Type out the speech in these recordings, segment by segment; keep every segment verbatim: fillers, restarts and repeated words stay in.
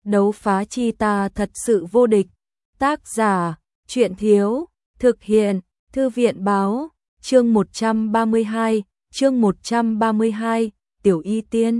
đấu phá chi ta thật sự vô địch. Tác giả, Truyện Thiếu, thực hiện, Thư viện Báo, chương một trăm ba mươi hai, chương một trăm ba mươi hai, Tiểu Y Tiên.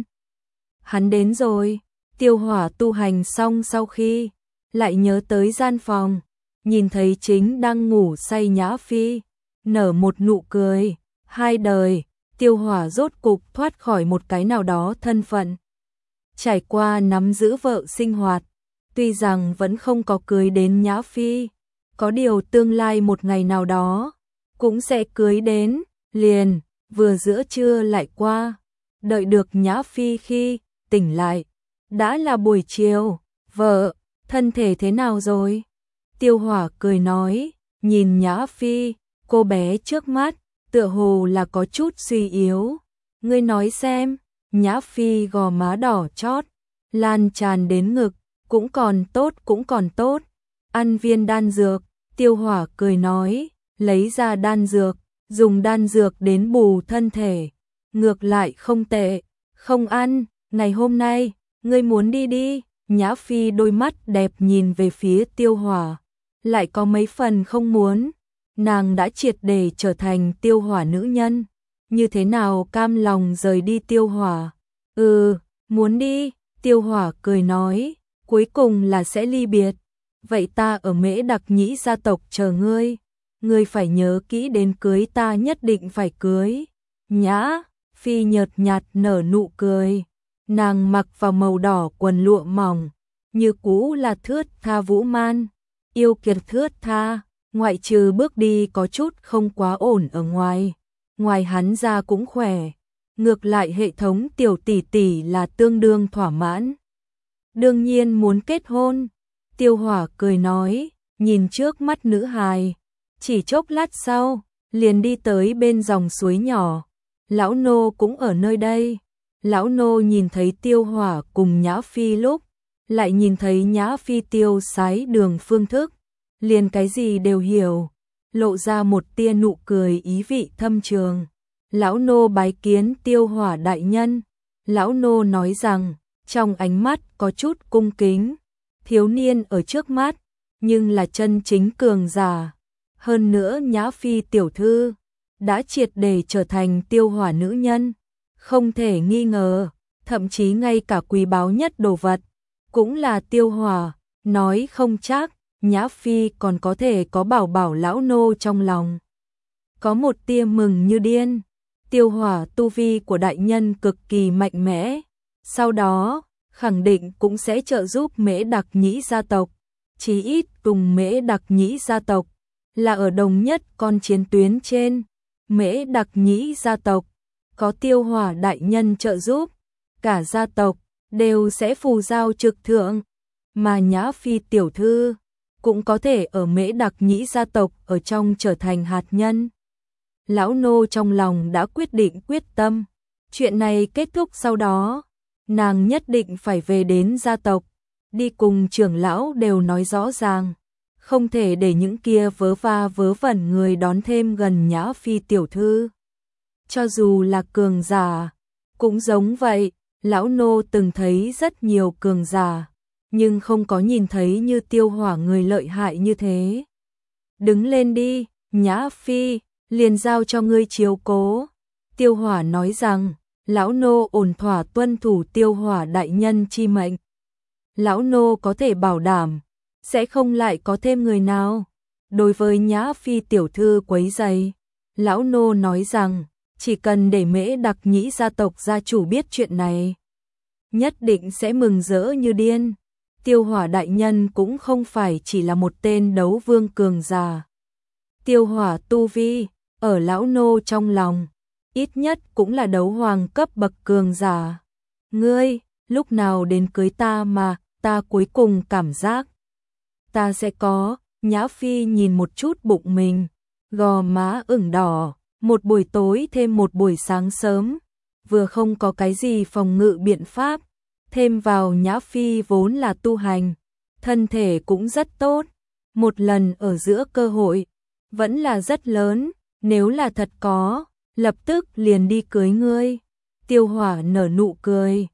Hắn đến rồi, Tiêu Hỏa tu hành xong sau khi, lại nhớ tới gian phòng, nhìn thấy chính đang ngủ say Nhã Phi, nở một nụ cười, hai đời, Tiêu Hỏa rốt cục thoát khỏi một cái nào đó thân phận. Trải qua nắm giữ vợ sinh hoạt, tuy rằng vẫn không có cưới đến Nhã Phi, có điều tương lai một ngày nào đó, cũng sẽ cưới đến, liền, vừa giữa trưa lại qua, đợi được Nhã Phi khi tỉnh lại. Đã là buổi chiều, vợ, thân thể thế nào rồi? Tiêu Hỏa cười nói, nhìn Nhã Phi, cô bé trước mắt, tựa hồ là có chút suy yếu. Ngươi nói xem, Nhã Phi gò má đỏ chót, lan tràn đến ngực, cũng còn tốt cũng còn tốt. Ăn viên đan dược, Tiêu Hỏa cười nói, lấy ra đan dược, dùng đan dược đến bù thân thể. Ngược lại không tệ, không ăn, ngày hôm nay, ngươi muốn đi đi. Nhã Phi đôi mắt đẹp nhìn về phía Tiêu Hỏa, lại có mấy phần không muốn. Nàng đã triệt để trở thành Tiêu Hỏa nữ nhân, như thế nào cam lòng rời đi Tiêu Hỏa? Ừ, muốn đi, Tiêu Hỏa cười nói, cuối cùng là sẽ ly biệt. Vậy ta ở Mễ Đặc Nhĩ gia tộc chờ ngươi, ngươi phải nhớ kỹ đến cưới ta, nhất định phải cưới. Nhã Phi nhợt nhạt nở nụ cười, nàng mặc vào màu đỏ quần lụa mỏng, như cũ là thướt tha vũ man, yêu kiệt thướt tha, ngoại trừ bước đi có chút không quá ổn ở ngoài, ngoài hắn ra cũng khỏe. Ngược lại hệ thống tiểu tỷ tỷ là tương đương thỏa mãn. Đương nhiên muốn kết hôn. Tiêu Hỏa cười nói, nhìn trước mắt nữ hài, chỉ chốc lát sau, liền đi tới bên dòng suối nhỏ. Lão nô cũng ở nơi đây. Lão nô nhìn thấy Tiêu Hỏa cùng Nhã Phi lúc, lại nhìn thấy Nhã Phi tiêu sái đường phương thức, liền cái gì đều hiểu, lộ ra một tia nụ cười ý vị thâm trường. Lão nô bái kiến Tiêu Hỏa đại nhân. Lão nô nói rằng, trong ánh mắt có chút cung kính. Thiếu niên ở trước mắt, nhưng là chân chính cường giả. Hơn nữa Nhã Phi tiểu thư đã triệt để trở thành Tiêu Hỏa nữ nhân, không thể nghi ngờ, thậm chí ngay cả quý báu nhất đồ vật cũng là Tiêu Hỏa. Nói không chắc Nhã Phi còn có thể có bảo bảo. Lão nô trong lòng có một tia mừng như điên. Tiêu Hỏa tu vi của đại nhân cực kỳ mạnh mẽ, sau đó khẳng định cũng sẽ trợ giúp Mễ Đặc Nhĩ gia tộc, chí ít cùng Mễ Đặc Nhĩ gia tộc là ở đồng nhất con chiến tuyến trên. Mễ Đặc Nhĩ gia tộc có Tiêu Hỏa đại nhân trợ giúp, cả gia tộc đều sẽ phù giao trực thượng, mà Nhã Phi tiểu thư cũng có thể ở Mễ Đặc Nhĩ gia tộc ở trong trở thành hạt nhân. Lão nô trong lòng đã quyết định quyết tâm, chuyện này kết thúc sau đó, nàng nhất định phải về đến gia tộc, đi cùng trưởng lão đều nói rõ ràng, không thể để những kia vớ va vớ vẩn người đón thêm gần Nhã Phi tiểu thư. Cho dù là cường giả, cũng giống vậy, lão nô từng thấy rất nhiều cường giả, nhưng không có nhìn thấy như Tiêu Hỏa người lợi hại như thế. Đứng lên đi, Nhã Phi, liền giao cho ngươi chiếu cố. Tiêu Hỏa nói rằng, lão nô ổn thỏa tuân thủ Tiêu Hỏa đại nhân chi mệnh. Lão nô có thể bảo đảm, sẽ không lại có thêm người nào đối với Nhã Phi tiểu thư quấy rầy. Lão nô nói rằng, chỉ cần để Mễ Đặc Nhĩ gia tộc gia chủ biết chuyện này, nhất định sẽ mừng rỡ như điên. Tiêu Hỏa đại nhân cũng không phải chỉ là một tên đấu vương cường giả. Tiêu Hỏa tu vi ở lão nô trong lòng, ít nhất cũng là đấu hoàng cấp bậc cường giả. Ngươi, lúc nào đến cưới ta mà, ta cuối cùng cảm giác ta sẽ có. Nhã Phi nhìn một chút bụng mình, gò má ửng đỏ, một buổi tối thêm một buổi sáng sớm, vừa không có cái gì phòng ngự biện pháp, thêm vào Nhã Phi vốn là tu hành, thân thể cũng rất tốt, một lần ở giữa cơ hội vẫn là rất lớn, nếu là thật có, lập tức liền đi cưới ngươi. Tiêu Hỏa nở nụ cười,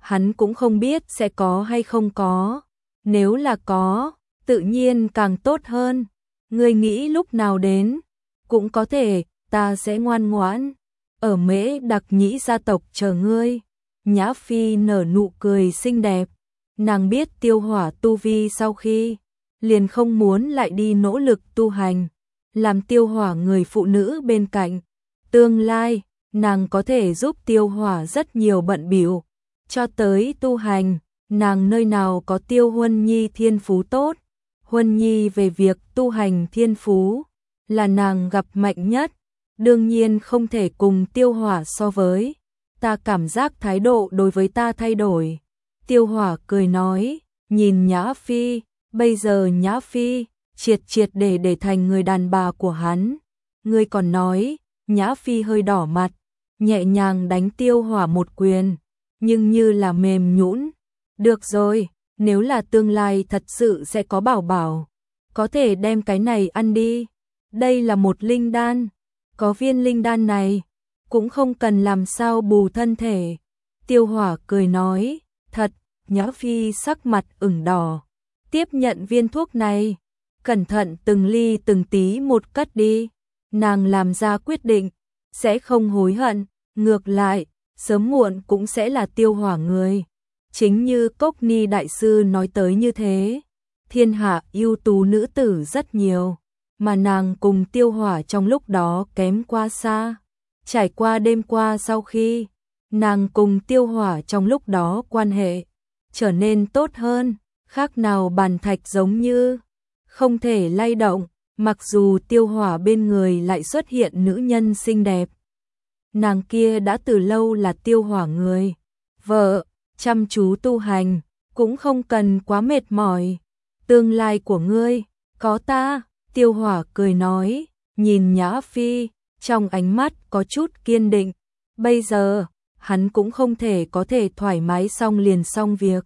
hắn cũng không biết sẽ có hay không có. Nếu là có, tự nhiên càng tốt hơn. Ngươi nghĩ lúc nào đến, cũng có thể, ta sẽ ngoan ngoãn. Ở Mễ Đặc Nhĩ gia tộc chờ ngươi. Nhã Phi nở nụ cười xinh đẹp. Nàng biết Tiêu Hỏa tu vi sau khi, liền không muốn lại đi nỗ lực tu hành. Làm Tiêu Hỏa người phụ nữ bên cạnh. Tương lai, nàng có thể giúp Tiêu Hỏa rất nhiều bận bịu. Cho tới tu hành, nàng nơi nào có Tiêu Huân Nhi thiên phú tốt. Huân Nhi về việc tu hành thiên phú, là nàng gặp mạnh nhất. Đương nhiên không thể cùng Tiêu Hỏa so với. Ta cảm giác thái độ đối với ta thay đổi. Tiêu Hỏa cười nói, nhìn Nhã Phi, bây giờ Nhã Phi, triệt triệt để để thành người đàn bà của hắn. Ngươi còn nói, Nhã Phi hơi đỏ mặt, nhẹ nhàng đánh Tiêu Hỏa một quyền, nhưng như là mềm nhũn. Được rồi, nếu là tương lai thật sự sẽ có bảo bảo, có thể đem cái này ăn đi. Đây là một linh đan, có viên linh đan này, cũng không cần làm sao bù thân thể. Tiêu Hỏa cười nói, thật. Nhã Phi sắc mặt ửng đỏ, tiếp nhận viên thuốc này, cẩn thận từng ly từng tí một cất đi. Nàng làm ra quyết định, sẽ không hối hận, ngược lại, sớm muộn cũng sẽ là Tiêu Hỏa người. Chính như Cốc Ni đại sư nói tới như thế, thiên hạ ưu tú nữ tử rất nhiều, mà nàng cùng Tiêu Hỏa trong lúc đó kém quá xa. Trải qua đêm qua sau khi, nàng cùng Tiêu Hỏa trong lúc đó quan hệ trở nên tốt hơn, khác nào bàn thạch giống như không thể lay động, mặc dù Tiêu Hỏa bên người lại xuất hiện nữ nhân xinh đẹp. Nàng kia đã từ lâu là Tiêu Hỏa người vợ, chăm chú tu hành, cũng không cần quá mệt mỏi. Tương lai của ngươi, có ta. Tiêu Hỏa cười nói, nhìn Nhã Phi, trong ánh mắt có chút kiên định. Bây giờ, hắn cũng không thể có thể thoải mái xong liền xong việc.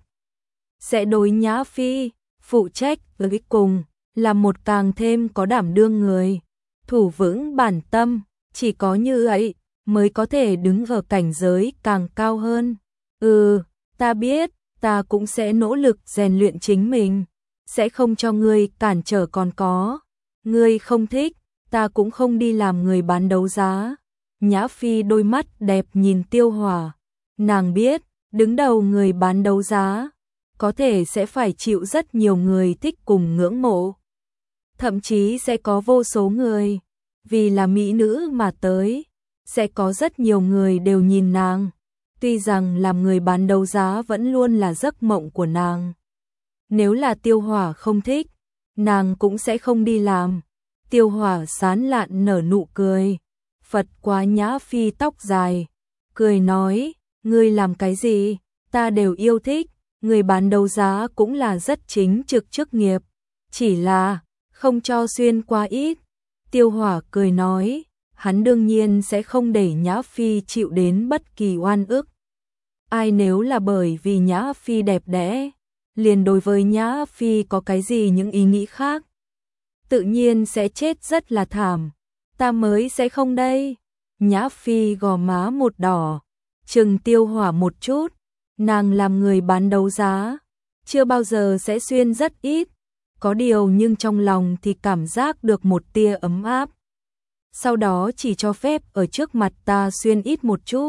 Sẽ đối Nhã Phi, phụ trách với cùng, là một càng thêm có đảm đương người. Thủ vững bản tâm, chỉ có như vậy, mới có thể đứng ở cảnh giới càng cao hơn. Ừ, ta biết, ta cũng sẽ nỗ lực rèn luyện chính mình, sẽ không cho ngươi cản trở còn có. Ngươi không thích, ta cũng không đi làm người bán đấu giá. Nhã Phi đôi mắt đẹp nhìn Tiêu Hỏa. Nàng biết, đứng đầu người bán đấu giá, có thể sẽ phải chịu rất nhiều người thích cùng ngưỡng mộ. Thậm chí sẽ có vô số người, vì là mỹ nữ mà tới, sẽ có rất nhiều người đều nhìn nàng. Tuy rằng làm người bán đấu giá vẫn luôn là giấc mộng của nàng. Nếu là Tiêu Hỏa không thích, nàng cũng sẽ không đi làm. Tiêu Hỏa sán lạn nở nụ cười, phật qua Nhã Phi tóc dài, cười nói, ngươi làm cái gì, ta đều yêu thích, người bán đấu giá cũng là rất chính trực chức nghiệp, chỉ là không cho xuyên qua ít. Tiêu Hỏa cười nói, hắn đương nhiên sẽ không để Nhã Phi chịu đến bất kỳ oan ức. Ai nếu là bởi vì Nhã Phi đẹp đẽ, liền đối với Nhã Phi có cái gì những ý nghĩ khác, tự nhiên sẽ chết rất là thảm. Ta mới sẽ không đây. Nhã Phi gò má một đỏ, trừng Tiêu Hỏa một chút. Nàng làm người bán đấu giá, chưa bao giờ sẽ xuyên rất ít, có điều nhưng trong lòng thì cảm giác được một tia ấm áp. Sau đó chỉ cho phép ở trước mặt ta xuyên ít một chút.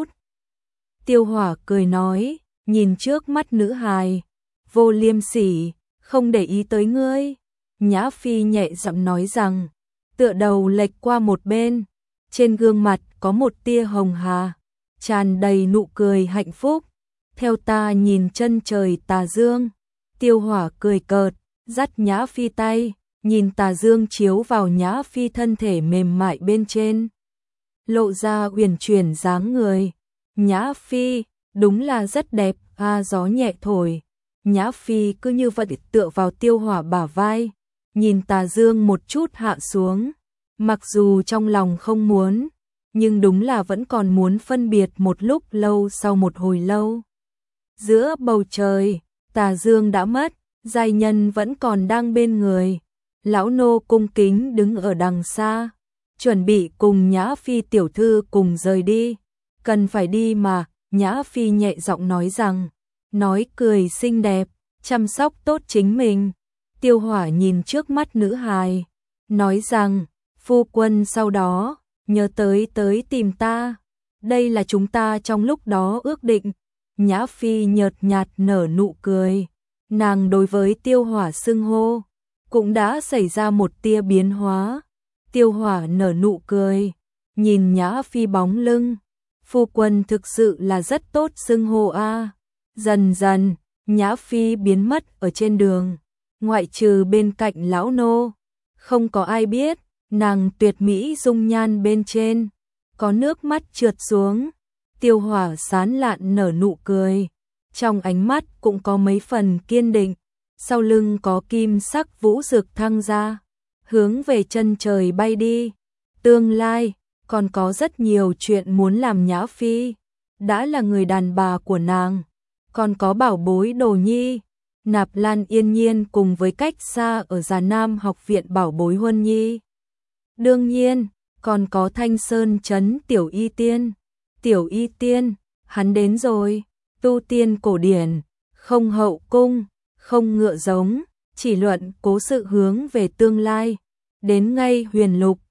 Tiêu Hỏa cười nói, nhìn trước mắt nữ hài, vô liêm sỉ, không để ý tới ngươi. Nhã Phi nhẹ giọng nói rằng, tựa đầu lệch qua một bên, trên gương mặt có một tia hồng hà, tràn đầy nụ cười hạnh phúc. Theo ta nhìn chân trời tà dương. Tiêu Hỏa cười cợt, dắt Nhã Phi tay, nhìn tà dương chiếu vào Nhã Phi thân thể mềm mại bên trên, lộ ra uyển chuyển dáng người. Nhã Phi, đúng là rất đẹp. A gió nhẹ thổi, Nhã Phi cứ như vậy tựa vào Tiêu Hỏa bả vai, nhìn tà dương một chút hạ xuống. Mặc dù trong lòng không muốn, nhưng đúng là vẫn còn muốn phân biệt một lúc lâu. Sau một hồi lâu, giữa bầu trời, tà dương đã mất, giai nhân vẫn còn đang bên người. Lão nô cung kính đứng ở đằng xa, chuẩn bị cùng Nhã Phi tiểu thư cùng rời đi. Cần phải đi mà. Nhã Phi nhẹ giọng nói rằng, nói cười xinh đẹp, chăm sóc tốt chính mình. Tiêu Hỏa nhìn trước mắt nữ hài, nói rằng, phu quân sau đó, nhớ tới tới tìm ta. Đây là chúng ta trong lúc đó ước định. Nhã Phi nhợt nhạt nở nụ cười. Nàng đối với Tiêu Hỏa xưng hô, cũng đã xảy ra một tia biến hóa. Tiêu Hỏa nở nụ cười, nhìn Nhã Phi bóng lưng. Phu quân thực sự là rất tốt xưng hô a. Dần dần, Nhã Phi biến mất ở trên đường. Ngoại trừ bên cạnh lão nô, không có ai biết, nàng tuyệt mỹ dung nhan bên trên, có nước mắt trượt xuống. Tiêu Hỏa sán lạn nở nụ cười, trong ánh mắt cũng có mấy phần kiên định, sau lưng có kim sắc vũ dược thăng ra, hướng về chân trời bay đi. Tương lai, còn có rất nhiều chuyện muốn làm Nhã Phi, đã là người đàn bà của nàng, còn có bảo bối Đồ Nhi, Nạp Lan Yên Nhiên cùng với cách xa ở Già Nam học viện bảo bối Huân Nhi. Đương nhiên, còn có Thanh Sơn trấn Tiểu Y Tiên. Tiểu Y Tiên, hắn đến rồi, tu tiên cổ điển, không hậu cung, không ngựa giống, chỉ luận cố sự hướng về tương lai, đến ngay huyền lục,